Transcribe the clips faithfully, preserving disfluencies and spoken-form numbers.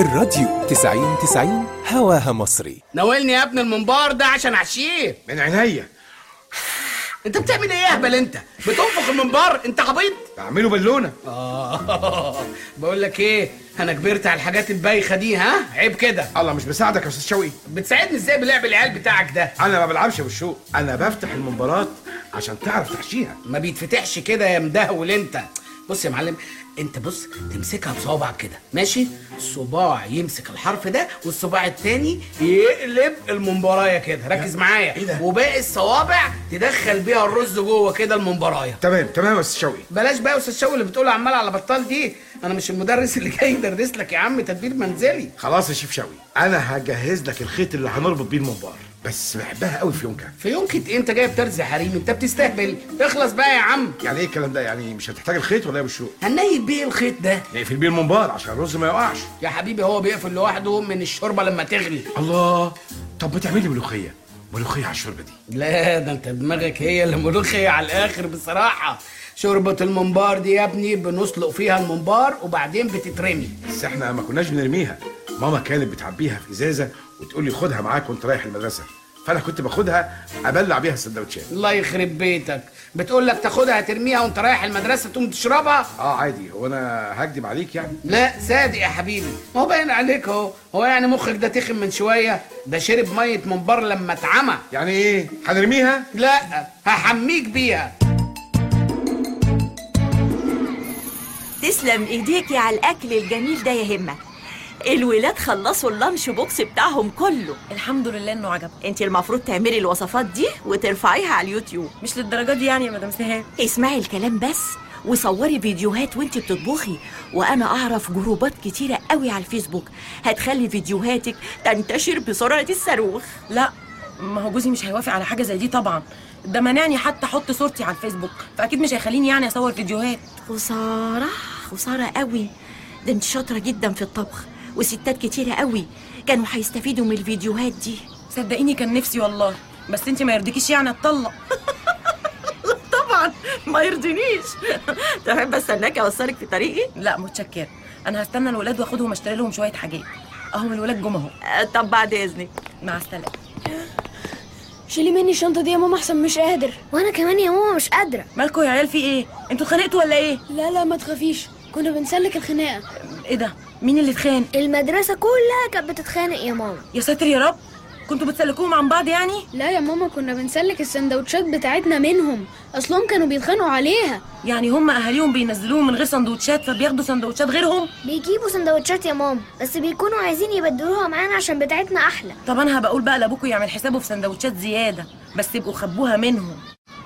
الراديو تسعين تسعين هواها مصري. ناولني يا ابن المنبار ده عشان احشيه من عينيا. انت بتعمل ايه يا اهبل؟ انت بتنفخ المنبار؟ انت عبيط؟ بعمله بالونه. اه بقول لك ايه، انا كبرت على الحاجات البايخه دي. ها عيب كده. الله مش بساعدك يا استاذ شوقي؟ بتساعدني ازاي بلعب العيال بتاعك ده؟ انا ما بلعبش بالشوق، انا بفتح المنبارات عشان تعرف تحشيها. ما بيتفتحش كده يا مدهول انت. بص يا معلم، انت بص تمسكها بصوابعك كده، ماشي؟ الصباع يمسك الحرف ده والصباع التاني يقلب المنبرايه كده. ركز معايا. ايه ده؟ وباقي الصوابع تدخل بيها الرز جوه كده المنبرايه. تمام تمام يا استاذ شوقي. بلاش بقى يا استاذ شوقي اللي بتقول عمال على بطال دي. انا مش المدرس اللي جاي يدرس لك يا عم تدبير منزلي. خلاص يا شيف شوقي، انا هجهز لك الخيط اللي هنربط بيه المنبار، بس بحبها قوي في يونكا. في يونكة ايه؟ انت جايب ترز حريم؟ انت بتستهبل. اخلص بقى يا عم. يعني ايه الكلام ده؟ يعني مش هتحتاج الخيط ولا ايه بالشوق؟ هننيل بيه الخيط ده. نقفل بيه المنبار عشان الرز ما يقعش. يا حبيبي هو بيقفل لوحده من الشوربه لما تغلي. الله، طب ما تعمل لي ملوخيه، ملوخيه على الشوربه دي. لا ده انت دماغك هي اللي ملوخيه على الاخر بصراحه. شوربه المنبار دي يا ابني بنسلق فيها المنبار وبعدين بتترمي. بس احنا ما كناش بنرميها، ماما كانت بتعبيها في ازازه وتقول لي خدها معاك وانت رايح المدرسه، فانا كنت باخدها ابلع بيها السندوتشات. الله يخرب بيتك، بتقول لك تاخدها ترميها وانت رايح المدرسه تقوم تشربها؟ اه عادي، هو انا هكدب عليك يعني؟ لا صادق يا حبيبي، ما هو باين عليك اهو. هو يعني مخك ده تخن من شويه؟ ده شرب ميه منبار لما اتعمى. يعني ايه هنرميها؟ لا هحميك بيها. تسلم ايديكي على الاكل الجميل ده يا همه. الولاد خلصوا اللانش بوكس بتاعهم كله. الحمد لله انه عجب. انت المفروض تعملي الوصفات دي وترفعيها على اليوتيوب. مش للدرجه دي يعني يا مدام سهام. اسمعي الكلام بس وصوري فيديوهات وانت بتطبخي، وانا اعرف جروبات كتيره قوي على الفيسبوك هتخلي فيديوهاتك تنتشر بسرعه الصاروخ. لا ما هو جوزي مش هيوافق على حاجه زي دي طبعا، ده مانعني حتى احط صورتي على الفيسبوك، فاكيد مش هيخليني يعني اصور فيديوهات. خساره خساره قوي، ده انت شاطره جدا في الطبخ وستات كتيره قوي كانوا هيستفيدوا من الفيديوهات دي. صدقيني كان نفسي والله، بس انت ما يرضيكيش يعني اتطلق؟ طبعا ما يرضينيش. تحب استناكي اوصلك في طريقي؟ لا متشكره، انا هستنى الولاد واخدهم اشتري لهم شويه حاجات. اهم الولاد جم اهو. أه طب بعد اذنك. مع السلامه. شيلي مني الشنطه دي يا ماما احسن، مش قادر. وانا كمان يا ماما مش قادره. مالكوا يا عيال في ايه؟ انتوا اتخانقتوا ولا ايه؟ لا لا ما تخافيش، كنا بنسلك الخناقه. ايه ده؟ مين اللي اتخانق؟ المدرسه كلها كانت بتتخانق يا ماما. يا ساتر يا رب، كنتوا بتسلكوهم عن بعض يعني؟ لا يا ماما كنا بنسلك السندوتشات بتاعتنا منهم، اصلهم كانوا بيتخانقوا عليها. يعني هم اهاليهم بينزلوهم من غير سندوتشات فبياخدوا سندوتشات غيرهم؟ بيجيبوا سندوتشات يا ماما بس بيكونوا عايزين يبدلوها معانا عشان بتاعتنا احلى. طب انا هبقى اقول بقى لابوكوا يعمل حسابه في سندوتشات زياده، بس يبقوا خبوها منهم.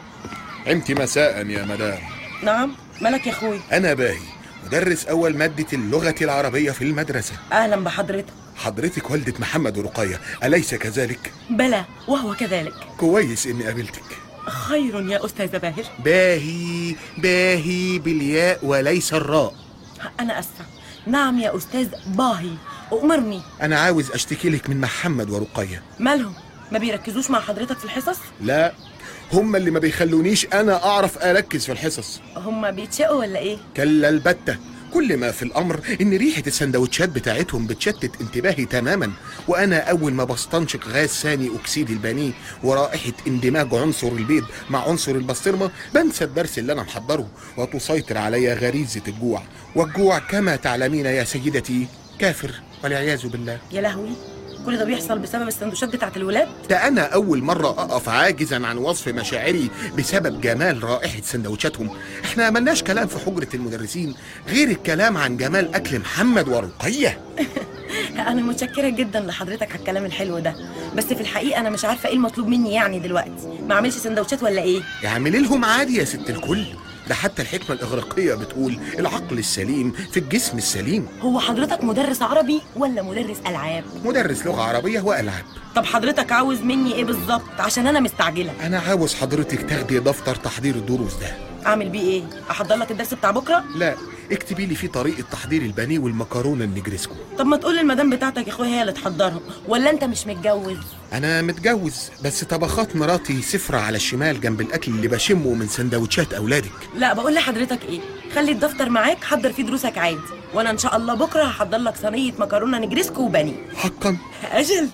انت مساء يا مدام. نعم مالك يا اخوي؟ انا باهي، مدرس اول ماده اللغه العربيه في المدرسه. اهلا بحضرتك. حضرتك والده محمد ورقيه اليس كذلك؟ بلى وهو كذلك. كويس اني قابلتك. خير يا استاذ باهر. باهي باهي بالياء وليس الراء. انا اسفه. نعم يا استاذ باهي، أؤمرني. انا عاوز اشتكي لك من محمد ورقيه. مالهم؟ ما بيركزوش مع حضرتك في الحصص؟ لا هم اللي ما بيخلونيش انا اعرف اركز في الحصص. هم بيتشقوا ولا ايه؟ كلا البتة، كل ما في الامر ان ريحه السندوتشات بتاعتهم بتشتت انتباهي تماما، وانا اول ما بستنشق غاز ثاني اكسيد البنيه ورائحه اندماج عنصر البيض مع عنصر البسطرمه بنسى الدرس اللي انا محضره، وتسيطر علي غريزه الجوع، والجوع كما تعلمين يا سيدتي كافر والعياذ بالله. يا لهوي، كل ده بيحصل بسبب السندوتشات بتاعت الولاد؟ ده انا اول مره اقف عاجزا عن وصف مشاعري بسبب جمال رائحه سندوتشاتهم. احنا ملناش كلام في حجره المدرسين غير الكلام عن جمال اكل محمد ورقيه. انا متشكره جدا لحضرتك على الكلام الحلو ده، بس في الحقيقه انا مش عارفه ايه المطلوب مني يعني دلوقتي. ما اعملش سندوتشات ولا ايه؟ اعملي لهم عادي يا ست الكل، ده حتى الحكمة الإغريقية بتقول العقل السليم في الجسم السليم. هو حضرتك مدرس عربي ولا مدرس ألعاب؟ مدرس لغة عربية وألعاب. طب حضرتك عاوز مني إيه بالظبط؟ عشان أنا مستعجلة. أنا عاوز حضرتك تاخدي دفتر تحضير الدروس ده. أعمل بيه إيه؟ أحضر لك الدرس بتاع بكرة؟ لا، اكتبي لي فيه طريقة تحضير البانيه والمكرونة النجريسكو. طب ما تقول للمدام بتاعتك يا اخويا هي اللي تحضرهم، ولا انت مش متجوز؟ انا متجوز، بس طبخات مراتي سفرة على الشمال جنب الاكل اللي بشمه من سندوتشات اولادك. لا بقول لحضرتك ايه، خلي الدفتر معاك، حضر فيه دروسك عادي، وانا ان شاء الله بكره هحضر لك صينيه مكرونه نجريسكو وبانيه. حقا؟ اجل.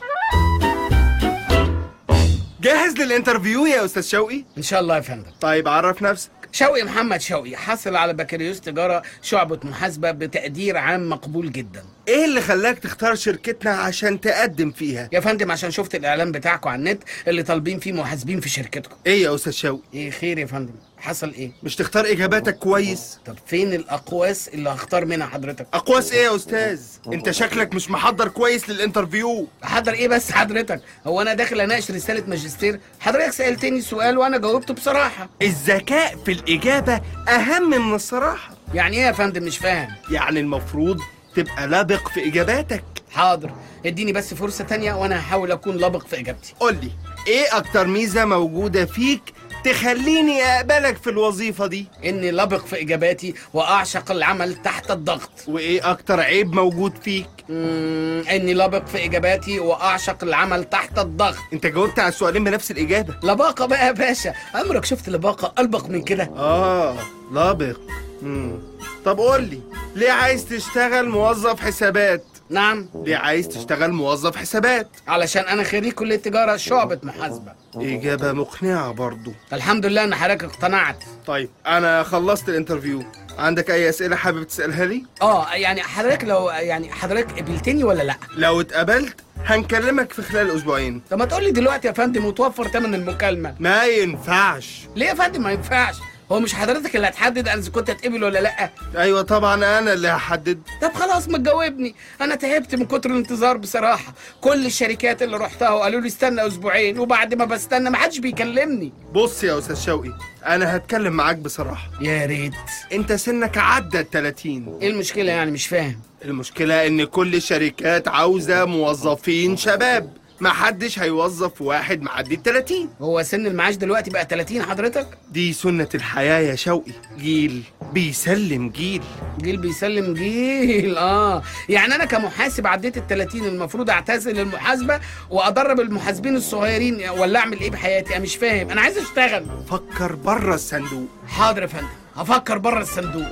جاهز للانترفيو يا استاذ شوقي؟ ان شاء الله يا فندم. طيب عرف نفسك. شوقي محمد شوقي، حصل على بكالوريوس تجاره شعبه محاسبه بتقدير عام مقبول جدا. ايه اللي خلاك تختار شركتنا عشان تقدم فيها؟ يا فندم عشان شفت الاعلان بتاعكم على النت اللي طالبين فيه محاسبين في شركتكم. ايه يا استاذ شوقي؟ ايه خير يا فندم؟ حصل ايه؟ مش تختار اجاباتك كويس؟ طب فين الاقواس اللي هختار منها حضرتك؟ اقواس ايه يا استاذ؟ انت شكلك مش محضر كويس للانترفيو. احضر ايه بس حضرتك؟ هو انا داخل اناقش رساله ماجستير؟ حضرتك سالتني سؤال وانا جاوبته بصراحه. الذكاء في الاجابه اهم من الصراحه. يعني ايه يا فندم؟ مش فاهم. يعني المفروض تبقى لابق في اجاباتك. حاضر، اديني بس فرصه تانية وانا هحاول اكون لابق في اجابتي. قول لي ايه اكتر ميزه موجوده فيك تخليني اقبلك في الوظيفه دي؟ اني لابق في اجاباتي واعشق العمل تحت الضغط. وايه اكتر عيب موجود فيك؟ امم اني لابق في اجاباتي واعشق العمل تحت الضغط. انت جاوبت على السؤالين بنفس الاجابه. لباقه بقى يا باشا، عمرك شفت لباقه البق من كده؟ اه لابق. امم طب قول لي ليه عايز تشتغل موظف حسابات؟ نعم. ليه عايز تشتغل موظف حسابات؟ علشان انا خريج كليه تجاره شعبه محاسبه. اجابه مقنعه برضو. الحمد لله ان حضرتك اقتنعت. طيب انا خلصت الانترفيو، عندك اي اسئله حابب تسالها لي؟ اه يعني حضرتك لو يعني حضرتك قبلتني ولا لا؟ لو اتقبلت هنكلمك في خلال اسبوعين. طب ما تقول لي دلوقتي يا فندم وتوفر ثمن المكالمه. ما ينفعش. ليه يا فندم ما ينفعش؟ هو مش حضرتك اللي هتحدد انا اذا كنت هتقبل ولا لا؟ ايوه طبعا انا اللي هحدد. طب خلاص ما تجاوبني، انا تعبت من كتر الانتظار بصراحه. كل الشركات اللي رحتها وقالوا لي استنى اسبوعين، وبعد ما بستنى ما حدش بيكلمني. بص يا استاذ شوقي، انا هتكلم معاك بصراحه. يا ريت. انت سنك عدى التلاتين. ايه المشكله يعني؟ مش فاهم. المشكله ان كل الشركات عاوزه موظفين شباب، ما حدش هيوظف واحد معدي التلاتين. هو سن المعاش دلوقتي بقى تلاتين حضرتك؟ دي سنة الحياة يا شوقي، جيل بيسلم جيل. جيل بيسلم جيل. اه يعني انا كمحاسب عديت التلاتين، المفروض اعتزل المحاسبة وادرب المحاسبين الصغيرين، ولا اعمل ايه بحياتي؟ انا مش فاهم، انا عايز اشتغل. فكر بره الصندوق. حاضر يا فندم، هفكر بره الصندوق.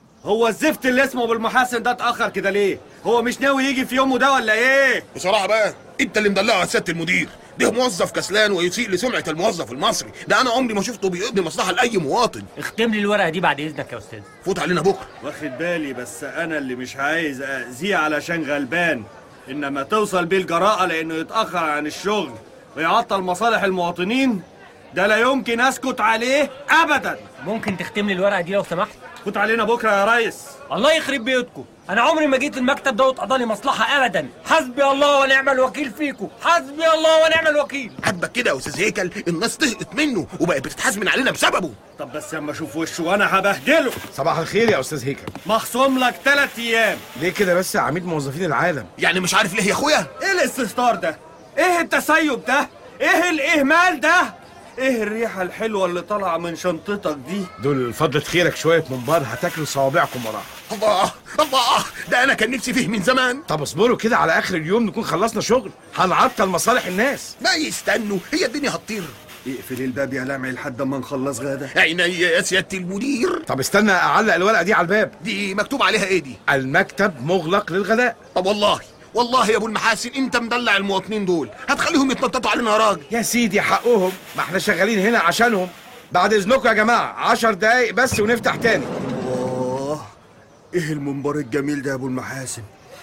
هو الزفت اللي اسمه ابو المحاسن ده اتاخر كده ليه؟ هو مش ناوي يجي في يومه ده ولا ايه؟ بصراحه بقى انت اللي مدلعه على سياده المدير، ده موظف كسلان ويسيء لسمعه الموظف المصري، ده انا عمري ما شفته بيقضي مصلحه لاي مواطن. اختم لي الورقه دي بعد اذنك يا استاذ. فوت علينا بكره. واخد بالي، بس انا اللي مش عايز اذيه علشان غلبان، انما توصل بيه الجراءه لانه يتاخر عن الشغل ويعطل مصالح المواطنين، ده لا يمكن اسكت عليه ابدا. ممكن تختم لي الورقه دي لو سمحت؟ فوت علينا بكره يا ريس. الله يخرب بيوتكم، انا عمري ما جيت المكتب ده واتقضى لي مصلحه ابدا. حسبي الله ونعم الوكيل فيكم، حسبي الله ونعم الوكيل. عاجبك كده يا استاذ هيكل؟ الناس طهقت منه وبقت بتتحاسب علينا بسببه. طب بس اما اشوف وشه وانا هبهدله. صباح الخير يا استاذ هيكل. مخصوم لك ثلاث ايام. ليه كده بس يا عميد موظفين العالم؟ يعني مش عارف ليه يا اخويا؟ ايه الاستهتار ده؟ ايه التسيب ده؟ ايه الاهمال ده؟ ايه الريحه الحلوه اللي طالعه من شنطتك دي؟ دول فضلة خيرك شويه منبار هتاكلوا صوابعكم وراها. الله الله، ده انا كان نفسي فيه من زمان. طب اصبروا كده على اخر اليوم نكون خلصنا شغل، هنعطل مصالح الناس. ما يستنوا، هي الدنيا هتطير. اقفل الباب يا لمعي لحد ما نخلص غدا. عينيا يا سياده المدير. طب استنى اعلق الورقه دي على الباب. دي مكتوب عليها ايه دي؟ المكتب مغلق للغداء. طب والله والله يا ابو المحاسن انت مدلع المواطنين دول، هتخليهم يتنططوا علينا يا راجل. يا سيدي حقهم، ما احنا شغالين هنا عشانهم. بعد اذنكم يا جماعه عشر دقايق بس ونفتح تاني. الله، ايه المنبر الجميل ده يا ابو المحاسن؟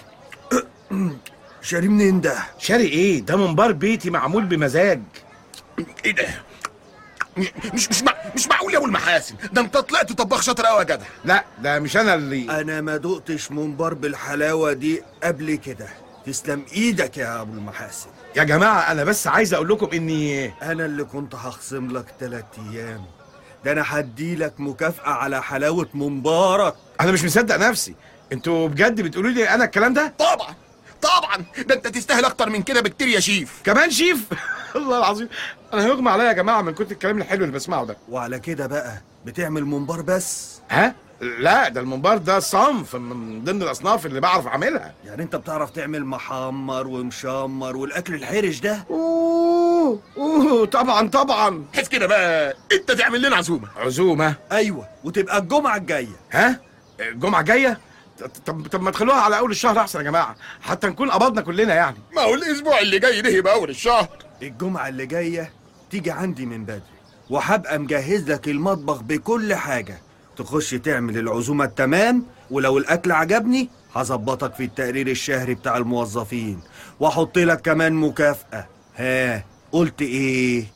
شاري منين ده؟ شاري ايه؟ ده منبر بيتي معمول بمزاج. ايه ده؟ مش مش مع... مش معقول يا ابو المحاسن، ده انت طلعت طباخ شاطر قوي يا جدع. لا ده مش انا اللي انا ما دقتش منبر بالحلاوه دي قبل كده. تسلم ايدك يا ابو المحاسن. يا جماعه انا بس عايز اقول لكم اني انا اللي كنت هخصم لك تلات ايام، ده انا هدي لك مكافأة على حلاوة منبارك. انا مش مصدق نفسي. انتوا بجد بتقولوا لي انا الكلام ده؟ طبعا طبعا، ده انت تستاهل اكتر من كده بكتير يا شيف. كمان شيف؟ الله العظيم انا هيغمى عليا يا جماعه من كتر الكلام الحلو اللي بسمعه ده. وعلى كده بقى بتعمل منبار بس؟ ها؟ لا ده المنبار ده صنف من ضمن الاصناف اللي بعرف اعملها. يعني انت بتعرف تعمل محمر ومشمر والاكل الحرش ده؟ اوه اوه اوه طبعا طبعا. حس كده بقى انت تعمل لنا عزومه. عزومه؟ ايوه، وتبقى الجمعه الجايه. ها؟ الجمعه الجايه؟ طب طب ما تخلوها على اول الشهر احسن يا جماعه، حتى نكون قبضنا كلنا يعني. ما هو الاسبوع اللي جاي ده يبقى اول الشهر. الجمعه اللي جايه تيجي عندي من بدري، وهبقى مجهز لك المطبخ بكل حاجه، تخش تعمل العزومه التمام، ولو الاكل عجبني هظبطك في التقرير الشهري بتاع الموظفين، واحط لك كمان مكافأة. ها قلت ايه؟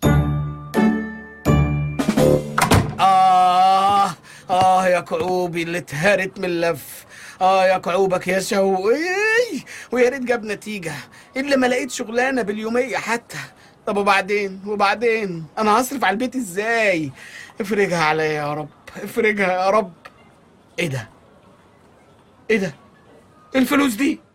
آه آه يا كعوبي اللي اتهرت من اللف. آه يا كعوبك يا شوقي، ويا ريت جاب نتيجة، اللي ما لقيت شغلانة باليومية حتى. طب وبعدين وبعدين أنا هصرف على البيت إزاي؟ افرجها عليا يا رب، افرجها يا رب. إيه ده؟ إيه ده؟ الفلوس دي